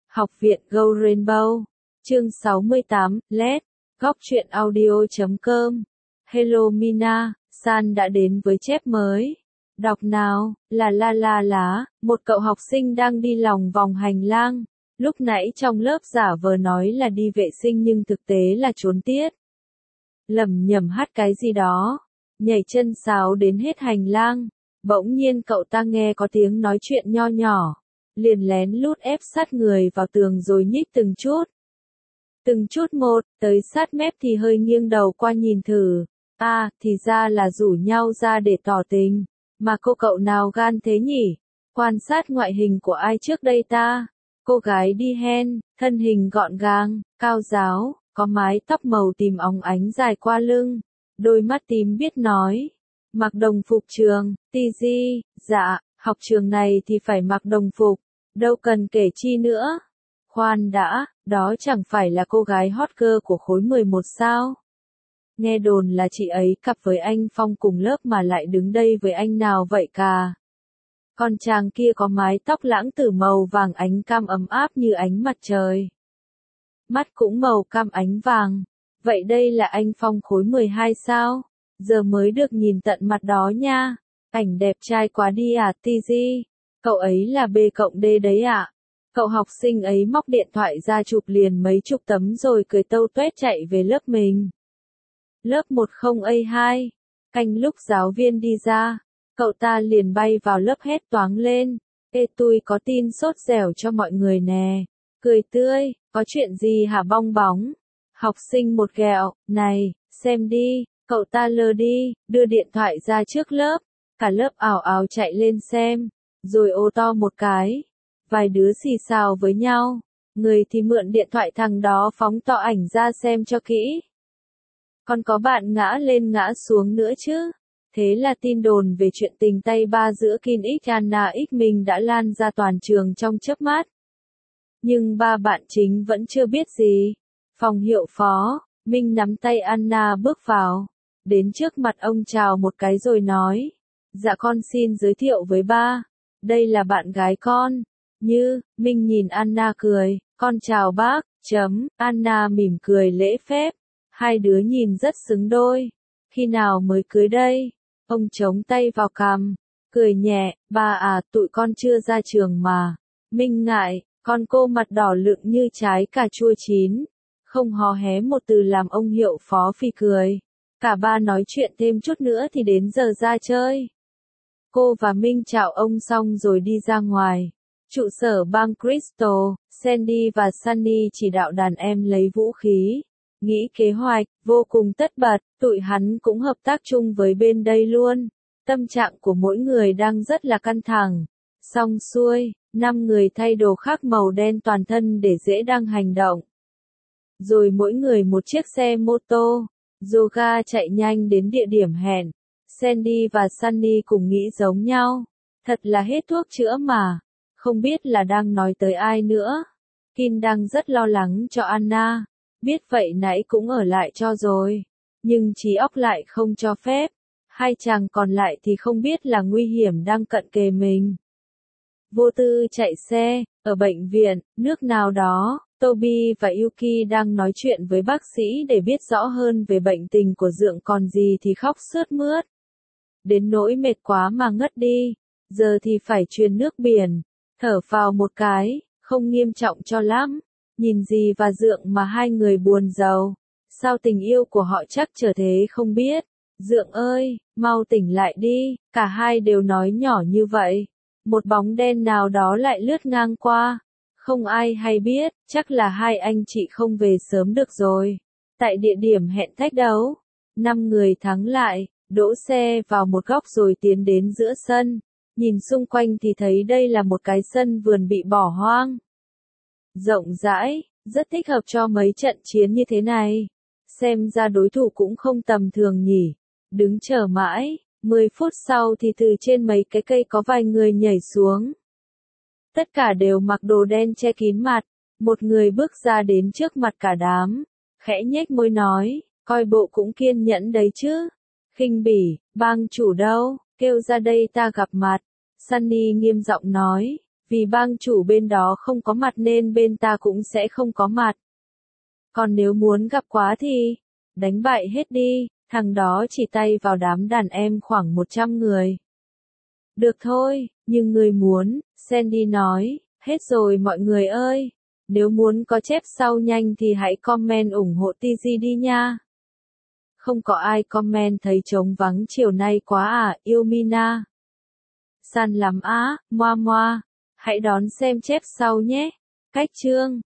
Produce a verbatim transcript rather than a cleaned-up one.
Học viện Go Rainbow. Chương sáu mươi tám, Let. Góc truyện audio chấm com. Hello Mina, San đã đến với chép mới. Đọc nào, là la la lá, một cậu học sinh đang đi lòng vòng hành lang. Lúc nãy trong lớp giả vờ nói là đi vệ sinh nhưng thực tế là trốn tiết. Lẩm nhẩm hát cái gì đó, nhảy chân sáo đến hết hành lang. Bỗng nhiên cậu ta nghe có tiếng nói chuyện nho nhỏ, liền lén lút ép sát người vào tường rồi nhích từng chút. Từng chút một, tới sát mép thì hơi nghiêng đầu qua nhìn thử. À, thì ra là rủ nhau ra để tỏ tình. Mà cô cậu nào gan thế nhỉ? Quan sát ngoại hình của ai trước đây ta? Cô gái đi hen, thân hình gọn gàng, cao ráo, có mái tóc màu tím óng ánh dài qua lưng, đôi mắt tím biết nói. Mặc đồng phục trường, tì di, dạ, học trường này thì phải mặc đồng phục, đâu cần kể chi nữa. Khoan đã, đó chẳng phải là cô gái hot girl của khối mười một sao? Nghe đồn là chị ấy cặp với anh Phong cùng lớp mà lại đứng đây với anh nào vậy cả. Còn chàng kia có mái tóc lãng tử màu vàng ánh cam ấm áp như ánh mặt trời. Mắt cũng màu cam ánh vàng. Vậy đây là anh Phong khối mười hai sao? Giờ mới được nhìn tận mặt đó nha. Ảnh đẹp trai quá đi à tê giê. Cậu ấy là B cộng D đấy ạ. À? Cậu học sinh ấy móc điện thoại ra chụp liền mấy chục tấm rồi cười tâu tuét chạy về lớp mình. Lớp một không A hai. Canh lúc giáo viên đi ra, cậu ta liền bay vào lớp hét toáng lên. Ê tui có tin sốt dẻo cho mọi người nè. Cười tươi, có chuyện gì hả bong bóng? Học sinh một ghẹo, này, xem đi, cậu ta lơ đi, đưa điện thoại ra trước lớp. Cả lớp ảo ảo chạy lên xem, rồi ồ to một cái. Vài đứa xì xào với nhau, người thì mượn điện thoại thằng đó phóng to ảnh ra xem cho kỹ. Còn có bạn ngã lên ngã xuống nữa chứ. Thế là tin đồn về chuyện tình tay ba giữa Kim X Anna X Minh đã lan ra toàn trường trong chớp mắt. Nhưng ba bạn chính vẫn chưa biết gì. Phòng hiệu phó, Minh nắm tay Anna bước vào, đến trước mặt ông chào một cái rồi nói. Dạ con xin giới thiệu với ba, đây là bạn gái con. Như, Minh nhìn Anna cười, con chào bác, chấm, Anna mỉm cười lễ phép. Hai đứa nhìn rất xứng đôi. Khi nào mới cưới đây? Ông chống tay vào cằm, cười nhẹ, ba à, tụi con chưa ra trường mà. Minh ngại, con cô mặt đỏ lựng như trái cà chua chín. Không hò hé một từ làm ông hiệu phó phì cười. Cả ba nói chuyện thêm chút nữa thì đến giờ ra chơi. Cô và Minh chào ông xong rồi đi ra ngoài. Trụ sở bang Crystal, Sandy và Sunny chỉ đạo đàn em lấy vũ khí. Nghĩ kế hoạch, vô cùng tất bật, tụi hắn cũng hợp tác chung với bên đây luôn. Tâm trạng của mỗi người đang rất là căng thẳng. Xong xuôi, năm người thay đồ khác màu đen toàn thân để dễ đăng hành động. Rồi mỗi người một chiếc xe mô tô, Yoga chạy nhanh đến địa điểm hẹn. Sandy và Sunny cùng nghĩ giống nhau. Thật là hết thuốc chữa mà. Không biết là đang nói tới ai nữa. Kim đang rất lo lắng cho Anna. Biết vậy nãy cũng ở lại cho rồi. Nhưng trí óc lại không cho phép. Hai chàng còn lại thì không biết là nguy hiểm đang cận kề mình. Vô tư chạy xe, ở bệnh viện, nước nào đó, Toby và Yuki đang nói chuyện với bác sĩ để biết rõ hơn về bệnh tình của Dượng còn gì thì khóc sướt mướt. Đến nỗi mệt quá mà ngất đi, giờ thì phải truyền nước biển, thở phào một cái, không nghiêm trọng cho lắm. Nhìn gì và Dượng mà hai người buồn rầu. Sao tình yêu của họ chắc trở thế không biết. Dượng ơi, mau tỉnh lại đi. Cả hai đều nói nhỏ như vậy. Một bóng đen nào đó lại lướt ngang qua. Không ai hay biết, chắc là hai anh chị không về sớm được rồi. Tại địa điểm hẹn thách đấu, năm người thắng lại, đỗ xe vào một góc rồi tiến đến giữa sân. Nhìn xung quanh thì thấy đây là một cái sân vườn bị bỏ hoang. Rộng rãi, rất thích hợp cho mấy trận chiến như thế này. Xem ra đối thủ cũng không tầm thường nhỉ. Đứng chờ mãi, mười phút sau thì từ trên mấy cái cây có vài người nhảy xuống. Tất cả đều mặc đồ đen che kín mặt. Một người bước ra đến trước mặt cả đám, khẽ nhếch môi nói, coi bộ cũng kiên nhẫn đấy chứ. Khinh bỉ, bang chủ đâu, kêu ra đây ta gặp mặt. Sunny nghiêm giọng nói, Vì bang chủ bên đó không có mặt nên bên ta cũng sẽ không có mặt. Còn nếu muốn gặp quá thì, đánh bại hết đi, thằng đó chỉ tay vào đám đàn em khoảng một trăm người. Được thôi, nhưng người muốn, Sandy nói, hết rồi mọi người ơi. Nếu muốn có chép sau nhanh thì hãy comment ủng hộ tê giê đi nha. Không có ai comment thấy trống vắng chiều nay quá à, yêu Mina. Sàn lắm á, moa moa. Hãy đón xem chép sau nhé. Cách chương